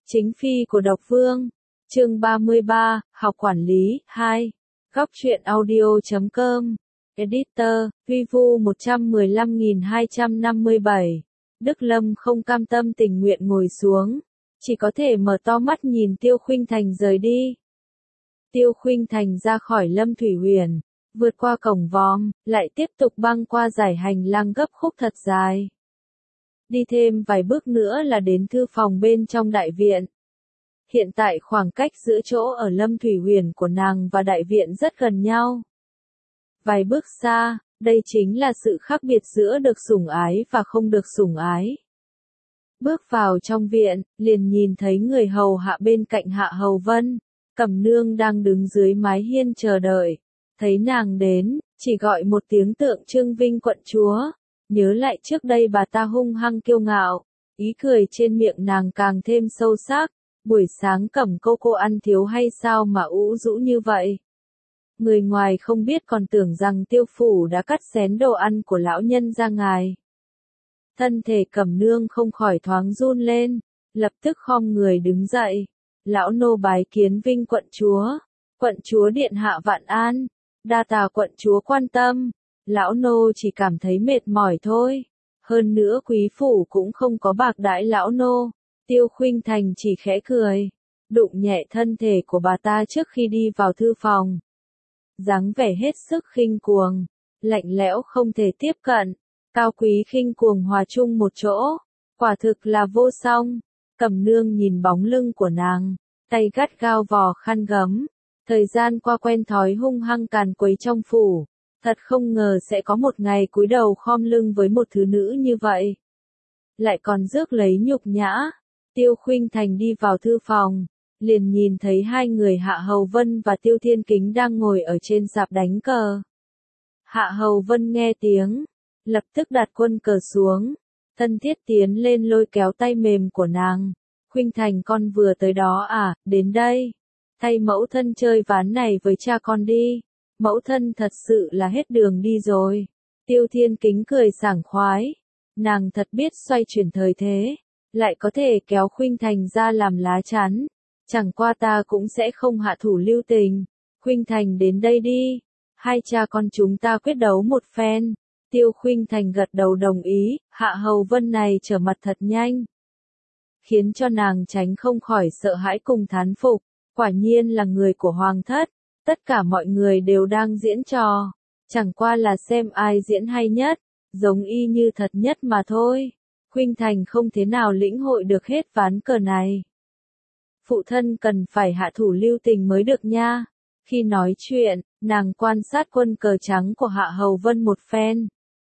Chính phi của độc vương. Chương 33, học quản lý 2. Góc truyện audio.com. Editor, Vivu 115257. Đức Lâm không cam tâm tình nguyện ngồi xuống, chỉ có thể mở to mắt nhìn Tiêu Khuynh Thành rời đi. Tiêu Khuynh Thành ra khỏi Lâm Thủy Huyền, vượt qua cổng vòm, lại tiếp tục băng qua dải hành lang gấp khúc thật dài. Đi thêm vài bước nữa là đến thư phòng bên trong đại viện. Hiện tại khoảng cách giữa chỗ ở Lâm Thủy Huyền của nàng và đại viện rất gần nhau. Vài bước xa, đây chính là sự khác biệt giữa được sủng ái và không được sủng ái. Bước vào trong viện, liền nhìn thấy người hầu hạ bên cạnh Hạ Hầu Vân, Cẩm Nương đang đứng dưới mái hiên chờ đợi. Thấy nàng đến, chỉ gọi một tiếng tượng trưng vinh quận chúa. Nhớ lại trước đây bà ta hung hăng kiêu ngạo, ý cười trên miệng nàng càng thêm sâu sắc. Buổi sáng Cẩm cô ăn thiếu hay sao mà ủ rũ như vậy? Người ngoài không biết còn tưởng rằng Tiêu phủ đã cắt xén đồ ăn của lão nhân ra ngài. Thân thể Cẩm Nương không khỏi thoáng run lên, lập tức khom người đứng dậy. Lão nô bái kiến vinh quận chúa điện hạ vạn an, đa tạ quận chúa quan tâm. Lão nô chỉ cảm thấy mệt mỏi thôi, hơn nữa quý phủ cũng không có bạc đãi lão nô. Tiêu Khuynh Thành chỉ khẽ cười, đụng nhẹ thân thể của bà ta trước khi đi vào thư phòng. Dáng vẻ hết sức khinh cuồng, lạnh lẽo không thể tiếp cận, cao quý khinh cuồng hòa chung một chỗ, quả thực là vô song. Cẩm Nương nhìn bóng lưng của nàng, tay gắt gao vò khăn gấm, thời gian qua quen thói hung hăng càn quấy trong phủ, thật không ngờ sẽ có một ngày cúi đầu khom lưng với một thứ nữ như vậy. Lại còn rước lấy nhục nhã. Tiêu Khuynh Thành đi vào thư phòng, liền nhìn thấy hai người Hạ Hầu Vân và Tiêu Thiên Kính đang ngồi ở trên sạp đánh cờ. Hạ Hầu Vân nghe tiếng, lập tức đặt quân cờ xuống, thân thiết tiến lên lôi kéo tay mềm của nàng. Khuynh Thành con vừa tới đó à, đến đây. Thay mẫu thân chơi ván này với cha con đi. Mẫu thân thật sự là hết đường đi rồi. Tiêu Thiên Kính cười sảng khoái. Nàng thật biết xoay chuyển thời thế, lại có thể kéo Khuynh Thành ra làm lá chắn. Chẳng qua ta cũng sẽ không hạ thủ lưu tình. Khuynh Thành đến đây đi. Hai cha con chúng ta quyết đấu một phen. Tiêu Khuynh Thành gật đầu đồng ý. Hạ Hầu Vân này trở mặt thật nhanh, khiến cho nàng tránh không khỏi sợ hãi cùng thán phục. Quả nhiên là người của hoàng thất. Tất cả mọi người đều đang diễn trò, chẳng qua là xem ai diễn hay nhất, giống y như thật nhất mà thôi. Khuynh Thành không thế nào lĩnh hội được hết ván cờ này. Phụ thân cần phải hạ thủ lưu tình mới được nha. Khi nói chuyện, nàng quan sát quân cờ trắng của Hạ Hầu Vân một phen.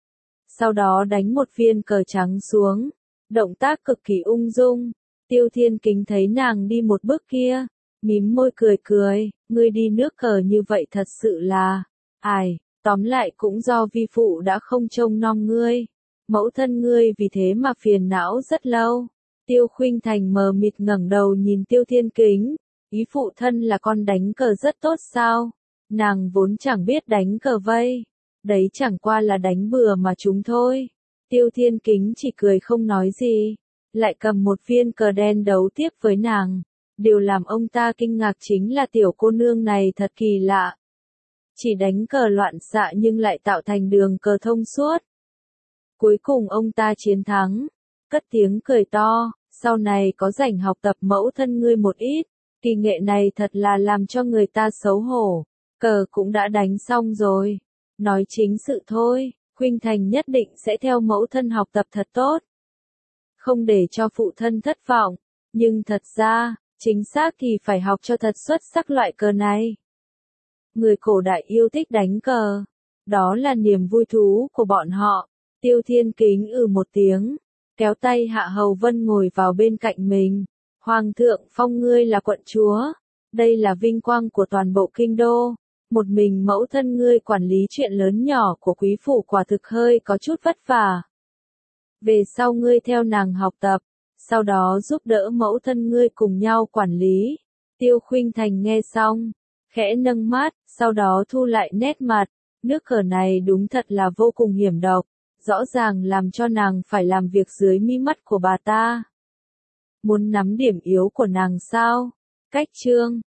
Sau đó đánh một viên cờ trắng xuống, động tác cực kỳ ung dung. Tiêu Thiên Kính thấy nàng đi một bước kia, mím môi cười cười, ngươi đi nước cờ như vậy thật sự là, tóm lại cũng do vi phụ đã không trông nom ngươi. Mẫu thân ngươi vì thế mà phiền não rất lâu. Tiêu Khuynh Thành mờ mịt ngẩng đầu nhìn Tiêu Thiên Kính, ý phụ thân là con đánh cờ rất tốt sao? Nàng vốn chẳng biết đánh cờ vây, đấy chẳng qua là đánh bừa mà chúng thôi. Tiêu Thiên Kính chỉ cười không nói gì, lại cầm một viên cờ đen đấu tiếp với nàng. Điều làm ông ta kinh ngạc chính là tiểu cô nương này thật kỳ lạ. Chỉ đánh cờ loạn xạ nhưng lại tạo thành đường cờ thông suốt. Cuối cùng ông ta chiến thắng, cất tiếng cười to, sau này có rảnh học tập mẫu thân ngươi một ít, kỳ nghệ này thật là làm cho người ta xấu hổ. Cờ cũng đã đánh xong rồi, nói chính sự thôi, Khuynh Thành nhất định sẽ theo mẫu thân học tập thật tốt, không để cho phụ thân thất vọng, nhưng thật ra, chính xác thì phải học cho thật xuất sắc loại cờ này. Người cổ đại yêu thích đánh cờ, đó là niềm vui thú của bọn họ. Tiêu Thiên Kính một tiếng, kéo tay Hạ Hầu Vân ngồi vào bên cạnh mình. Hoàng thượng phong ngươi là quận chúa, đây là vinh quang của toàn bộ kinh đô. Một mình mẫu thân ngươi quản lý chuyện lớn nhỏ của quý phủ quả thực hơi có chút vất vả. Về sau ngươi theo nàng học tập, sau đó giúp đỡ mẫu thân ngươi cùng nhau quản lý. Tiêu Khuynh Thành nghe xong, khẽ nâng mắt, sau đó thu lại nét mặt. Nước cờ này đúng thật là vô cùng hiểm độc, rõ ràng làm cho nàng phải làm việc dưới mí mắt của bà ta. Muốn nắm điểm yếu của nàng sao? Cách chương